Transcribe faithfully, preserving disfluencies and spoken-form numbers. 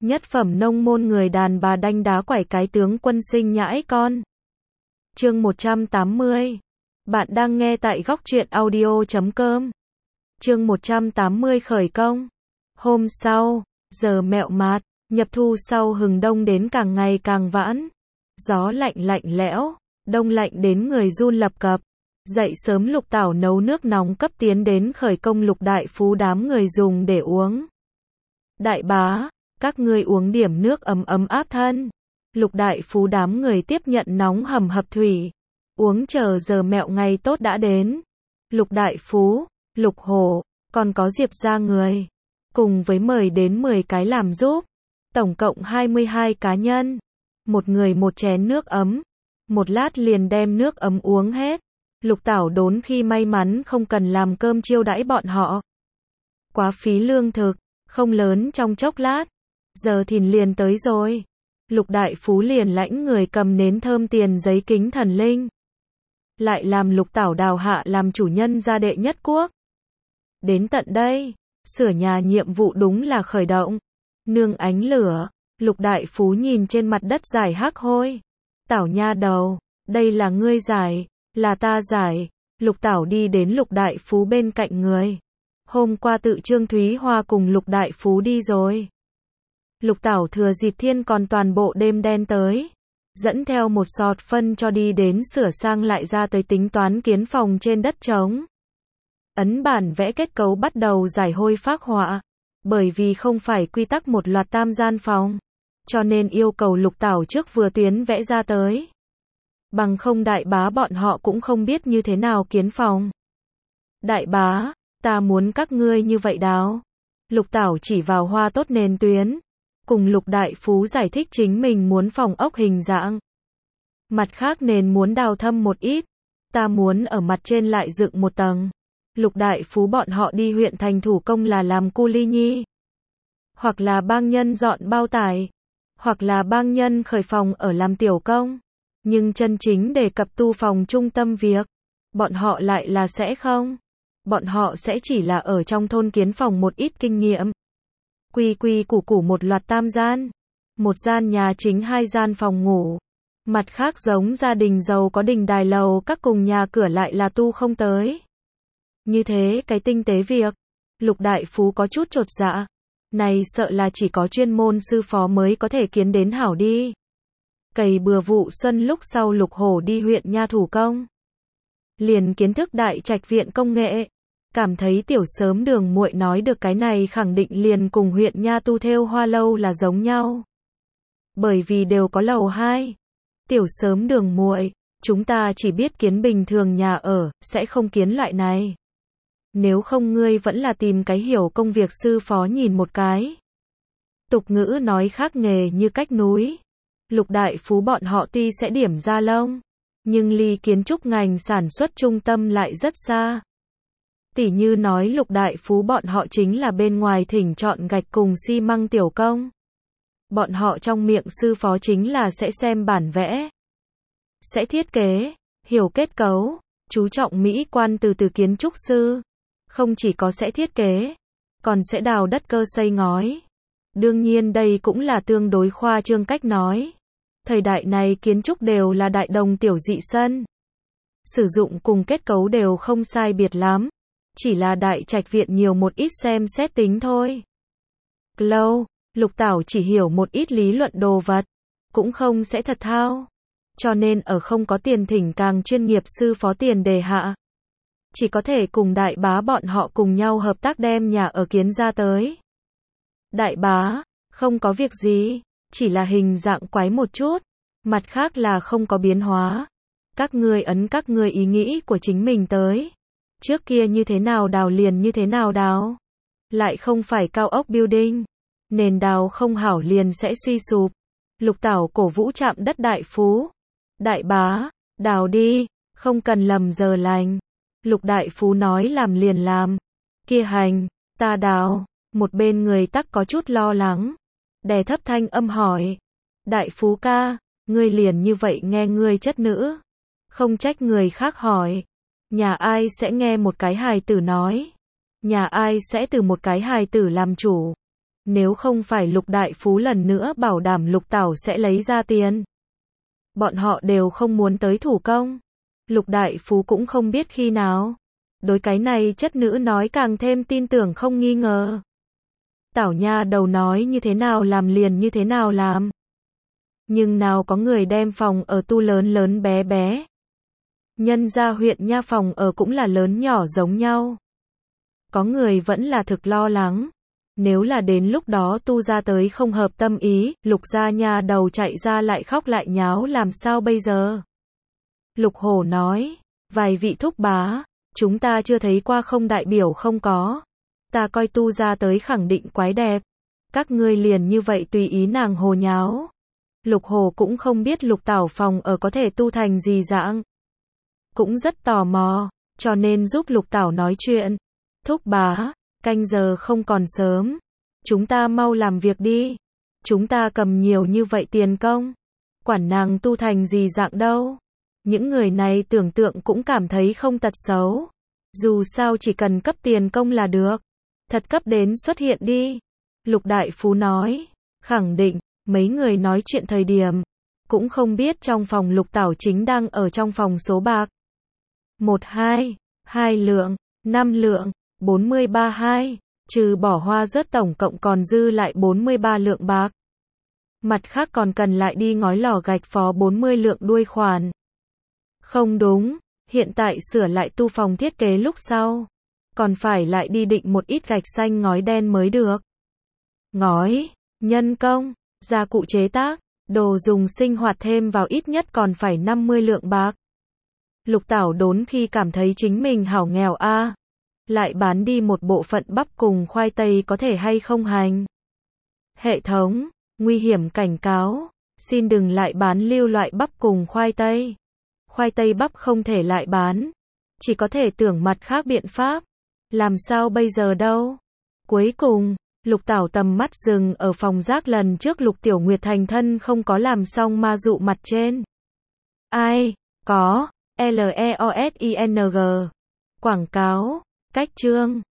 Nhất phẩm nông môn người đàn bà đanh đá quẩy cái tướng quân sinh nhãi con. Chương một trăm tám mươi. Bạn đang nghe tại góc truyện audio chấm com. Chương một trăm tám mươi khởi công. Hôm sau, giờ mẹo mạt, nhập thu sau hừng đông đến càng ngày càng vãn. Gió lạnh lạnh lẽo, đông lạnh đến người run lập cập. Dậy sớm Lục Tảo nấu nước nóng cấp tiến đến khởi công Lục đại phú đám người dùng để uống. Đại bá, các ngươi uống điểm nước ấm ấm áp thân. Lục đại phú đám người tiếp nhận nóng hầm hập thủy. Uống chờ giờ mẹo ngày tốt đã đến. Lục đại phú, Lục Hổ, còn có Diệp gia người. Cùng với mời đến mười cái làm giúp. Tổng cộng hai mươi hai cá nhân. Một người một chén nước ấm. Một lát liền đem nước ấm uống hết. Lục Tảo đốn khi may mắn không cần làm cơm chiêu đãi bọn họ. Quá phí lương thực, không lớn trong chốc lát. Giờ thìn liền tới rồi. Lục đại phú liền lãnh người cầm nến thơm tiền giấy kính thần linh. Lại làm Lục Tảo đào hạ làm chủ nhân gia đệ nhất quốc. Đến tận đây, sửa nhà nhiệm vụ đúng là khởi động. Nương ánh lửa, Lục đại phú nhìn trên mặt đất giải hắc hôi. Tảo nha đầu, đây là ngươi giải, là ta giải. Lục Tảo đi đến Lục đại phú bên cạnh người. Hôm qua tự Trương Thúy Hoa cùng Lục đại phú đi rồi. Lục Tảo thừa dịp thiên còn toàn bộ đêm đen tới. Dẫn theo một sọt phân cho đi đến sửa sang lại ra tới tính toán kiến phòng trên đất trống. Ấn bản vẽ kết cấu bắt đầu giải hôi phác họa. Bởi vì không phải quy tắc một loạt tam gian phòng. Cho nên yêu cầu Lục Tảo trước vừa tuyến vẽ ra tới. Bằng không đại bá bọn họ cũng không biết như thế nào kiến phòng. Đại bá, ta muốn các ngươi như vậy đáo. Lục Tảo chỉ vào hoa tốt nền tuyến. Cùng Lục đại phú giải thích chính mình muốn phòng ốc hình dạng. Mặt khác nền muốn đào thâm một ít. Ta muốn ở mặt trên lại dựng một tầng. Lục đại phú bọn họ đi huyện thành thủ công là làm cu ly nhi. Hoặc là bang nhân dọn bao tải. Hoặc là bang nhân khởi phòng ở làm tiểu công. Nhưng chân chính đề cập tu phòng trung tâm việc. Bọn họ lại là sẽ không. Bọn họ sẽ chỉ là ở trong thôn kiến phòng một ít kinh nghiệm. Quy quy củ củ một loạt tam gian. Một gian nhà chính hai gian phòng ngủ. Mặt khác giống gia đình giàu có đình đài lầu các cùng nhà cửa lại là tu không tới. Như thế cái tinh tế việc. Lục đại phú có chút chột dạ. Này sợ là chỉ có chuyên môn sư phó mới có thể kiến đến hảo đi. Cày bừa vụ xuân lúc sau Lục Hổ đi huyện nha thủ công. Liền kiến thức đại trạch viện công nghệ. Cảm thấy tiểu sớm đường muội nói được cái này khẳng định liền cùng huyện nha tu thêu hoa lâu là giống nhau. Bởi vì đều có lầu hai. Tiểu sớm đường muội, chúng ta chỉ biết kiến bình thường nhà ở, sẽ không kiến loại này. Nếu không ngươi vẫn là tìm cái hiểu công việc sư phó nhìn một cái. Tục ngữ nói khác nghề như cách núi. Lục đại phú bọn họ tuy sẽ điểm ra lông, nhưng ly kiến trúc ngành sản xuất trung tâm lại rất xa. Tỉ như nói Lục đại phú bọn họ chính là bên ngoài thỉnh chọn gạch cùng xi măng tiểu công. Bọn họ trong miệng sư phó chính là sẽ xem bản vẽ, sẽ thiết kế, hiểu kết cấu, chú trọng mỹ quan từ từ kiến trúc sư. Không chỉ có sẽ thiết kế, còn sẽ đào đất cơ xây ngói. Đương nhiên đây cũng là tương đối khoa trương cách nói. Thời đại này kiến trúc đều là đại đồng tiểu dị sân. Sử dụng cùng kết cấu đều không sai biệt lắm. Chỉ là đại trạch viện nhiều một ít xem xét tính thôi. Lâu, Lục Tảo chỉ hiểu một ít lý luận đồ vật. Cũng không sẽ thật thao. Cho nên ở không có tiền thỉnh càng chuyên nghiệp sư phó tiền đề hạ. Chỉ có thể cùng đại bá bọn họ cùng nhau hợp tác đem nhà ở kiến ra tới. Đại bá, không có việc gì. Chỉ là hình dạng quái một chút. Mặt khác là không có biến hóa. Các ngươi ấn các ngươi ý nghĩ của chính mình tới. Trước kia như thế nào đào liền như thế nào đào. Lại không phải cao ốc building. Nền đào không hảo liền sẽ suy sụp. Lục Tảo cổ vũ chạm đất đại phú. Đại bá, đào đi, không cần lầm giờ lành. Lục đại phú nói làm liền làm. Kia hành, ta đào. Một bên người tắc có chút lo lắng. Đè thấp thanh âm hỏi. Đại phú ca, ngươi liền như vậy nghe ngươi chất nữ. Không trách người khác hỏi. Nhà ai sẽ nghe một cái hài tử nói. Nhà ai sẽ từ một cái hài tử làm chủ. Nếu không phải Lục Đại Phú lần nữa bảo đảm Lục Tảo sẽ lấy ra tiền, bọn họ đều không muốn tới thủ công. Lục Đại Phú cũng không biết khi nào. Đối cái này chất nữ nói càng thêm tin tưởng không nghi ngờ. Tảo nha đầu nói như thế nào làm liền như thế nào làm. Nhưng nào có người đem phòng ở tu lớn lớn bé bé. Nhân ra huyện nha phòng ở cũng là lớn nhỏ giống nhau. Có người vẫn là thực lo lắng. Nếu là đến lúc đó tu ra tới không hợp tâm ý, Lục gia nha đầu chạy ra lại khóc lại nháo làm sao bây giờ? Lục Hổ nói, vài vị thúc bá, chúng ta chưa thấy qua không đại biểu không có. Ta coi tu ra tới khẳng định quái đẹp. Các ngươi liền như vậy tùy ý nàng hồ nháo. Lục Hổ cũng không biết Lục Tảo phòng ở có thể tu thành gì dạng. Cũng rất tò mò, cho nên giúp Lục Tảo nói chuyện. Thúc bá, canh giờ không còn sớm. Chúng ta mau làm việc đi. Chúng ta cầm nhiều như vậy tiền công. Quản nàng tu thành gì dạng đâu. Những người này tưởng tượng cũng cảm thấy không tật xấu. Dù sao chỉ cần cấp tiền công là được. Thật cấp đến xuất hiện đi. Lục Đại Phú nói, khẳng định, mấy người nói chuyện thời điểm. Cũng không biết trong phòng Lục Tảo chính đang ở trong phòng số bạc. Một hai, hai lượng, năm lượng, bốn mươi ba hai, trừ bỏ hoa rớt tổng cộng còn dư lại bốn mươi ba lượng bạc. Mặt khác còn cần lại đi ngói lò gạch phó bốn mươi lượng đuôi khoản. Không đúng, hiện tại sửa lại tu phòng thiết kế lúc sau. Còn phải lại đi định một ít gạch xanh ngói đen mới được. Ngói, nhân công, gia cụ chế tác, đồ dùng sinh hoạt thêm vào ít nhất còn phải năm mươi lượng bạc. Lục Tảo đốn khi cảm thấy chính mình hảo nghèo a, à. Lại bán đi một bộ phận bắp cùng khoai tây có thể hay không hành. Hệ thống, nguy hiểm cảnh cáo, xin đừng lại bán lưu loại bắp cùng khoai tây. Khoai tây bắp không thể lại bán, chỉ có thể tưởng mặt khác biện pháp. Làm sao bây giờ đâu? Cuối cùng, Lục Tảo tầm mắt dừng ở phòng rác lần trước Lục Tiểu Nguyệt thành thân không có làm xong ma dụ mặt trên. Ai? Có. L E O S I N G. Quảng cáo. Cách chương.